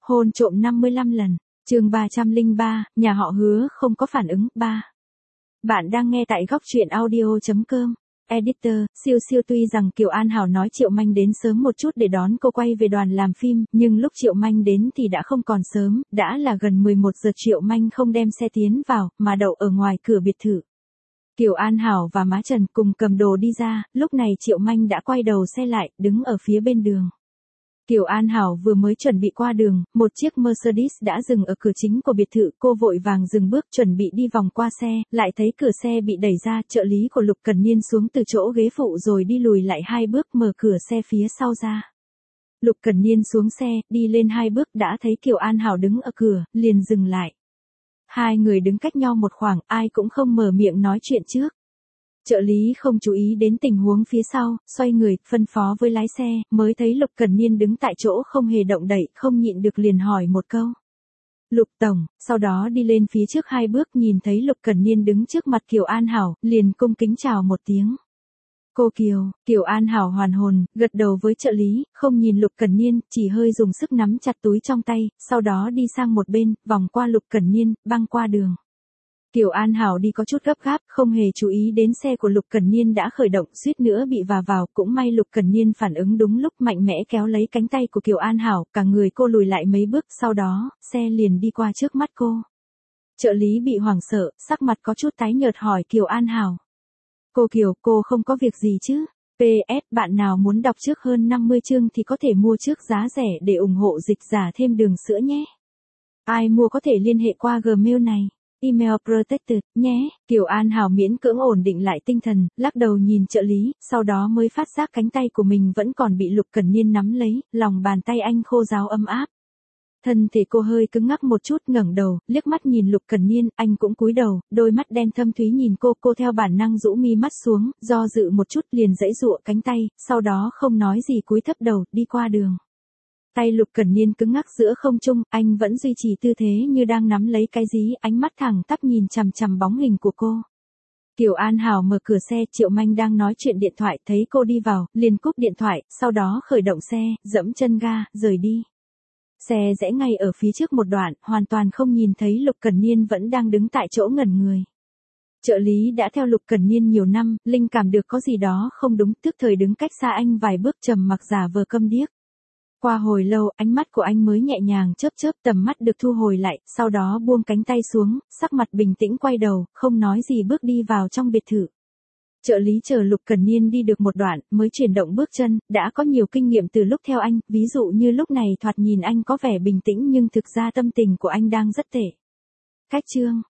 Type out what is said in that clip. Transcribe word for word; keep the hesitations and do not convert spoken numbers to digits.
Hôn trộm năm mươi lăm lần. Chương ba trăm lẻ ba, nhà họ Hứa không có phản ứng. ba. Bạn đang nghe tại góc truyện audio chấm com. Editor, siêu siêu tuy rằng Kiều An Hảo nói Triệu Manh đến sớm một chút để đón cô quay về đoàn làm phim, nhưng lúc Triệu Manh đến thì đã không còn sớm, đã là gần mười một giờ. Triệu Manh không đem xe tiến vào, mà đậu ở ngoài cửa biệt thự. Kiều An Hảo và má Trần cùng cầm đồ đi ra, lúc này Triệu Manh đã quay đầu xe lại, đứng ở phía bên đường. Kiều An Hảo vừa mới chuẩn bị qua đường, một chiếc Mercedes đã dừng ở cửa chính của biệt thự, cô vội vàng dừng bước chuẩn bị đi vòng qua xe, lại thấy cửa xe bị đẩy ra, trợ lý của Lục Cần Niên xuống từ chỗ ghế phụ rồi đi lùi lại hai bước mở cửa xe phía sau ra. Lục Cần Niên xuống xe, đi lên hai bước đã thấy Kiều An Hảo đứng ở cửa, liền dừng lại. Hai người đứng cách nhau một khoảng, ai cũng không mở miệng nói chuyện trước. Trợ lý không chú ý đến tình huống phía sau, xoay người, phân phó với lái xe, mới thấy Lục Cần Niên đứng tại chỗ không hề động đậy, không nhịn được liền hỏi một câu. Lục tổng, sau đó đi lên phía trước hai bước, nhìn thấy Lục Cần Niên đứng trước mặt Kiều An Hảo, liền cung kính chào một tiếng. Cô Kiều, Kiều An Hảo hoàn hồn, gật đầu với trợ lý, không nhìn Lục Cần Niên, chỉ hơi dùng sức nắm chặt túi trong tay, sau đó đi sang một bên, vòng qua Lục Cần Niên, băng qua đường. Kiều An Hảo đi có chút gấp gáp, không hề chú ý đến xe của Lục Cần Niên đã khởi động, suýt nữa bị va vào, cũng may Lục Cần Niên phản ứng đúng lúc, mạnh mẽ kéo lấy cánh tay của Kiều An Hảo, cả người cô lùi lại mấy bước, sau đó, xe liền đi qua trước mắt cô. Trợ lý bị hoảng sợ, sắc mặt có chút tái nhợt hỏi Kiều An Hảo. Cô Kiều, cô không có việc gì chứ? pê ét, bạn nào muốn đọc trước hơn năm mươi chương thì có thể mua trước giá rẻ để ủng hộ dịch giả thêm đường sữa nhé. Ai mua có thể liên hệ qua Gmail này. Email protected, nhé. Kiều An Hảo miễn cưỡng ổn định lại tinh thần, lắc đầu nhìn trợ lý, sau đó mới phát giác cánh tay của mình vẫn còn bị Lục Cần Niên nắm lấy, lòng bàn tay anh khô ráo ấm áp. Thân thể cô hơi cứng ngắc một chút, ngẩng đầu, liếc mắt nhìn Lục Cần Niên, anh cũng cúi đầu, đôi mắt đen thâm thúy nhìn cô, cô theo bản năng rũ mi mắt xuống, do dự một chút liền giãy giụa cánh tay, sau đó không nói gì cúi thấp đầu, đi qua đường. Tay Lục Cần Niên cứng ngắc giữa không trung, anh vẫn duy trì tư thế như đang nắm lấy cái gì, ánh mắt thẳng tắp nhìn chằm chằm bóng hình của cô. Kiều An Hảo mở cửa xe, Triệu Manh đang nói chuyện điện thoại, thấy cô đi vào, liền cúp điện thoại, sau đó khởi động xe, dẫm chân ga, rời đi. Xe rẽ ngay ở phía trước một đoạn, hoàn toàn không nhìn thấy Lục Cần Niên vẫn đang đứng tại chỗ ngẩn người. Trợ lý đã theo Lục Cần Niên nhiều năm, linh cảm được có gì đó không đúng, tức thời đứng cách xa anh vài bước, trầm mặc giả vờ câm điếc. Qua hồi lâu, ánh mắt của anh mới nhẹ nhàng chớp chớp, tầm mắt được thu hồi lại, sau đó buông cánh tay xuống, sắc mặt bình tĩnh quay đầu, không nói gì bước đi vào trong biệt thự. Trợ lý chờ Lục Cần Niên đi được một đoạn, mới chuyển động bước chân, đã có nhiều kinh nghiệm từ lúc theo anh, ví dụ như lúc này thoạt nhìn anh có vẻ bình tĩnh nhưng thực ra tâm tình của anh đang rất tệ. Cách chương.